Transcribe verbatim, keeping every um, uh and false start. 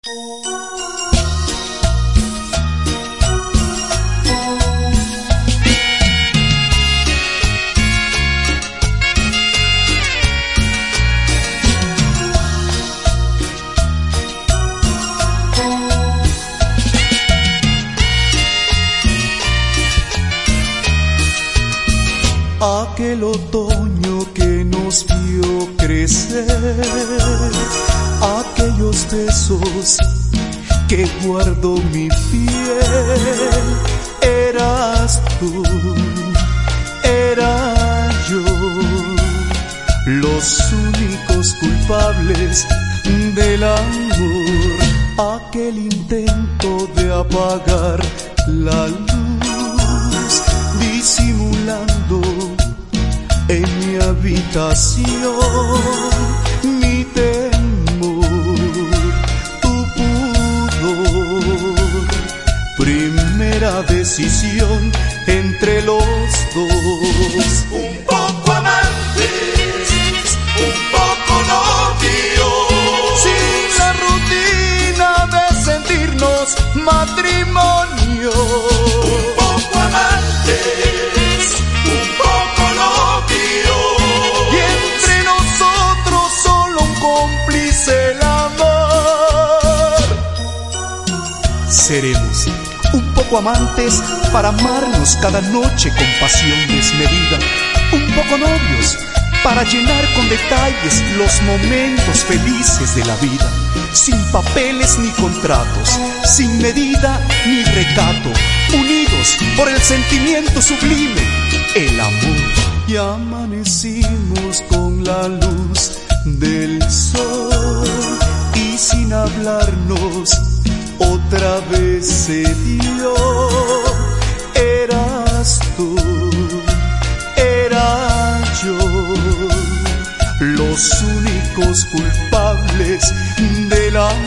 Aquel otoño que nos vio crecer, aquellos besos que guardó mi piel, eras tú, era yo, los únicos culpables del amor. Aquel intento de apagar la luz, disimulando en mi habitación mi temor, tu pudor, primera decisión entre los dos. Un poco amantes, un poco novios, sin la rutina de sentirnos matrimonio. Un poco amantes, un poco novios, y entre nosotros solo un cómplice el amor. Seremos un poco amantes para amarnos cada noche con pasión desmedida, un poco novios para llenar con detalles los momentos felices de la vida, sin papeles ni contratos, sin medida ni recato, unidos por el sentimiento sublime, el amor. Y amanecimos con la luz del sol, y sin hablarnos otra vez se dio. Eras tú, era yo, los únicos culpables del amor.